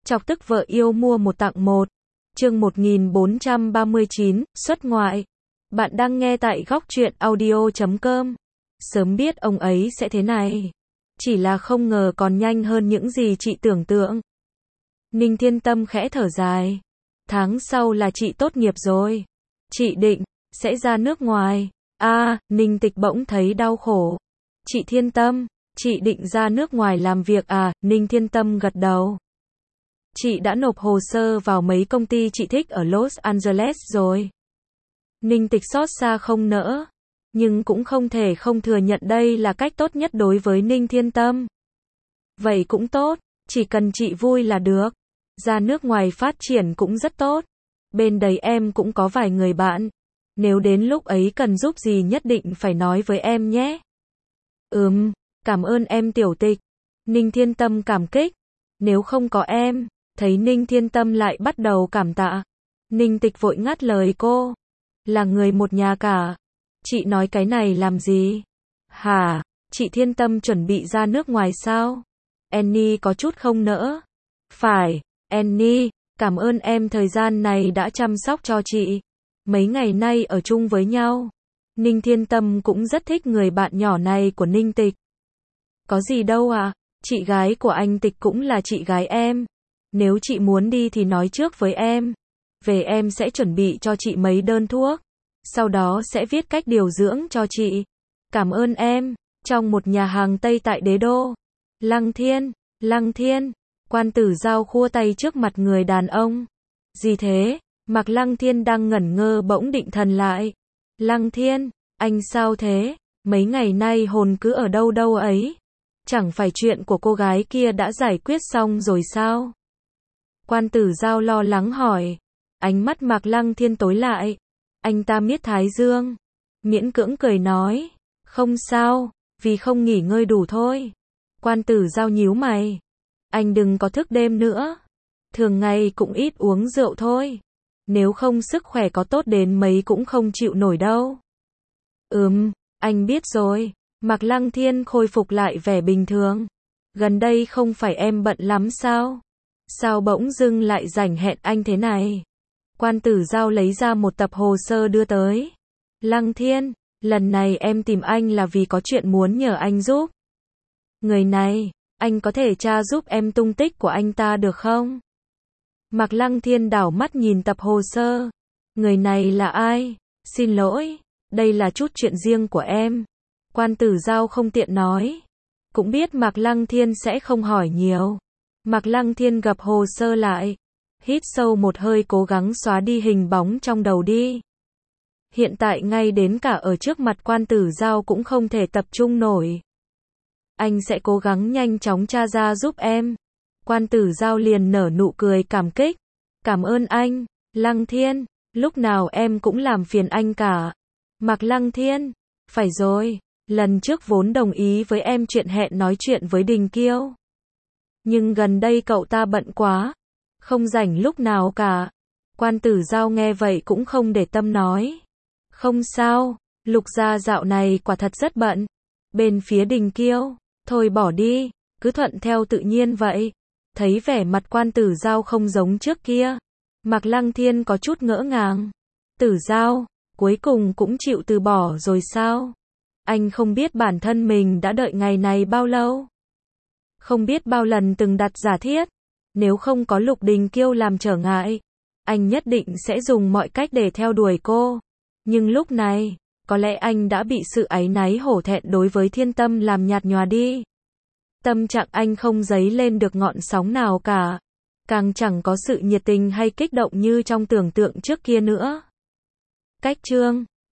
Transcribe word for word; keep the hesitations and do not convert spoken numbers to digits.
Chọc tức vợ yêu mua một tặng một. Chương một nghìn bốn trăm ba mươi chín, xuất ngoại. Bạn đang nghe tại góc truyện audio chấm com. Sớm biết ông ấy sẽ thế này. Chỉ là không ngờ còn nhanh hơn những gì chị tưởng tượng. Ninh Thiên Tâm khẽ thở dài. Tháng sau là chị tốt nghiệp rồi. Chị định sẽ ra nước ngoài. A, à, Ninh Tịch bỗng thấy đau khổ. Chị Thiên Tâm, chị định ra nước ngoài làm việc à? Ninh Thiên Tâm gật đầu. Chị đã nộp hồ sơ vào mấy công ty chị thích ở Los Angeles rồi. Ninh Tịch xót xa không nỡ, nhưng cũng không thể không thừa nhận đây là cách tốt nhất đối với Ninh Thiên Tâm. Vậy cũng tốt, chỉ cần chị vui là được. Ra nước ngoài phát triển cũng rất tốt. Bên đấy em cũng có vài người bạn. Nếu đến lúc ấy cần giúp gì nhất định phải nói với em nhé. Ừm, cảm ơn em Tiểu Tịch. Ninh Thiên Tâm cảm kích. Nếu không có em, thấy Ninh Thiên Tâm lại bắt đầu cảm tạ. Ninh Tịch vội ngắt lời cô. Là người một nhà cả. Chị nói cái này làm gì? Hả? Chị Thiên Tâm chuẩn bị ra nước ngoài sao? Annie có chút không nỡ. Phải, Annie, cảm ơn em thời gian này đã chăm sóc cho chị. Mấy ngày nay ở chung với nhau. Ninh Thiên Tâm cũng rất thích người bạn nhỏ này của Ninh Tịch. Có gì đâu ạ, à? Chị gái của anh Tịch cũng là chị gái em. Nếu chị muốn đi thì nói trước với em. Về em sẽ chuẩn bị cho chị mấy đơn thuốc. Sau đó sẽ viết cách điều dưỡng cho chị. Cảm ơn em. Trong một nhà hàng Tây tại Đế Đô. Lăng Thiên, Lăng Thiên. Quan Tử Giao khua tay trước mặt người đàn ông. Gì thế? Mạc Lăng Thiên đang ngẩn ngơ bỗng định thần lại. Lăng Thiên, anh sao thế? Mấy ngày nay hồn cứ ở đâu đâu ấy? Chẳng phải chuyện của cô gái kia đã giải quyết xong rồi sao? Quan Tử Giao lo lắng hỏi. Ánh mắt Mạc Lăng Thiên tối lại. Anh ta miết thái dương. Miễn cưỡng cười nói. Không sao, vì không nghỉ ngơi đủ thôi. Quan Tử Giao nhíu mày. Anh đừng có thức đêm nữa. Thường ngày cũng ít uống rượu thôi. Nếu không sức khỏe có tốt đến mấy cũng không chịu nổi đâu. Ừm, anh biết rồi. Mạc Lăng Thiên khôi phục lại vẻ bình thường. Gần đây không phải em bận lắm sao? Sao bỗng dưng lại rảnh hẹn anh thế này? Quan Tử Giao lấy ra một tập hồ sơ đưa tới. Lăng Thiên, lần này em tìm anh là vì có chuyện muốn nhờ anh giúp. Người này, anh có thể tra giúp em tung tích của anh ta được không? Mạc Lăng Thiên đảo mắt nhìn tập hồ sơ. Người này là ai? Xin lỗi, đây là chút chuyện riêng của em. Quan Tử Giao không tiện nói. Cũng biết Mạc Lăng Thiên sẽ không hỏi nhiều. Mạc Lăng Thiên gập hồ sơ lại. Hít sâu một hơi cố gắng xóa đi hình bóng trong đầu đi. Hiện tại ngay đến cả ở trước mặt Quan Tử Giao cũng không thể tập trung nổi. Anh sẽ cố gắng nhanh chóng tra ra giúp em. Quan Tử Giao liền nở nụ cười cảm kích. Cảm ơn anh, Lăng Thiên, lúc nào em cũng làm phiền anh cả. Mạc Lăng Thiên, phải rồi, lần trước vốn đồng ý với em chuyện hẹn nói chuyện với Đình Kiêu. Nhưng gần đây cậu ta bận quá, không rảnh lúc nào cả. Quan Tử Giao nghe vậy cũng không để tâm nói. Không sao, Lục gia dạo này quả thật rất bận. Bên phía Đình Kiêu, thôi bỏ đi, cứ thuận theo tự nhiên vậy. Thấy vẻ mặt Quan Tử Giao không giống trước kia. Mạc Lăng Thiên có chút ngỡ ngàng. Tử Giao, cuối cùng cũng chịu từ bỏ rồi sao? Anh không biết bản thân mình đã đợi ngày này bao lâu. Không biết bao lần từng đặt giả thiết. Nếu không có Lục Đình Kiêu làm trở ngại, anh nhất định sẽ dùng mọi cách để theo đuổi cô. Nhưng lúc này, có lẽ anh đã bị sự áy náy hổ thẹn đối với Thiên Tâm làm nhạt nhòa đi. Tâm trạng anh không dấy lên được ngọn sóng nào cả. Càng chẳng có sự nhiệt tình hay kích động như trong tưởng tượng trước kia nữa. Cách chương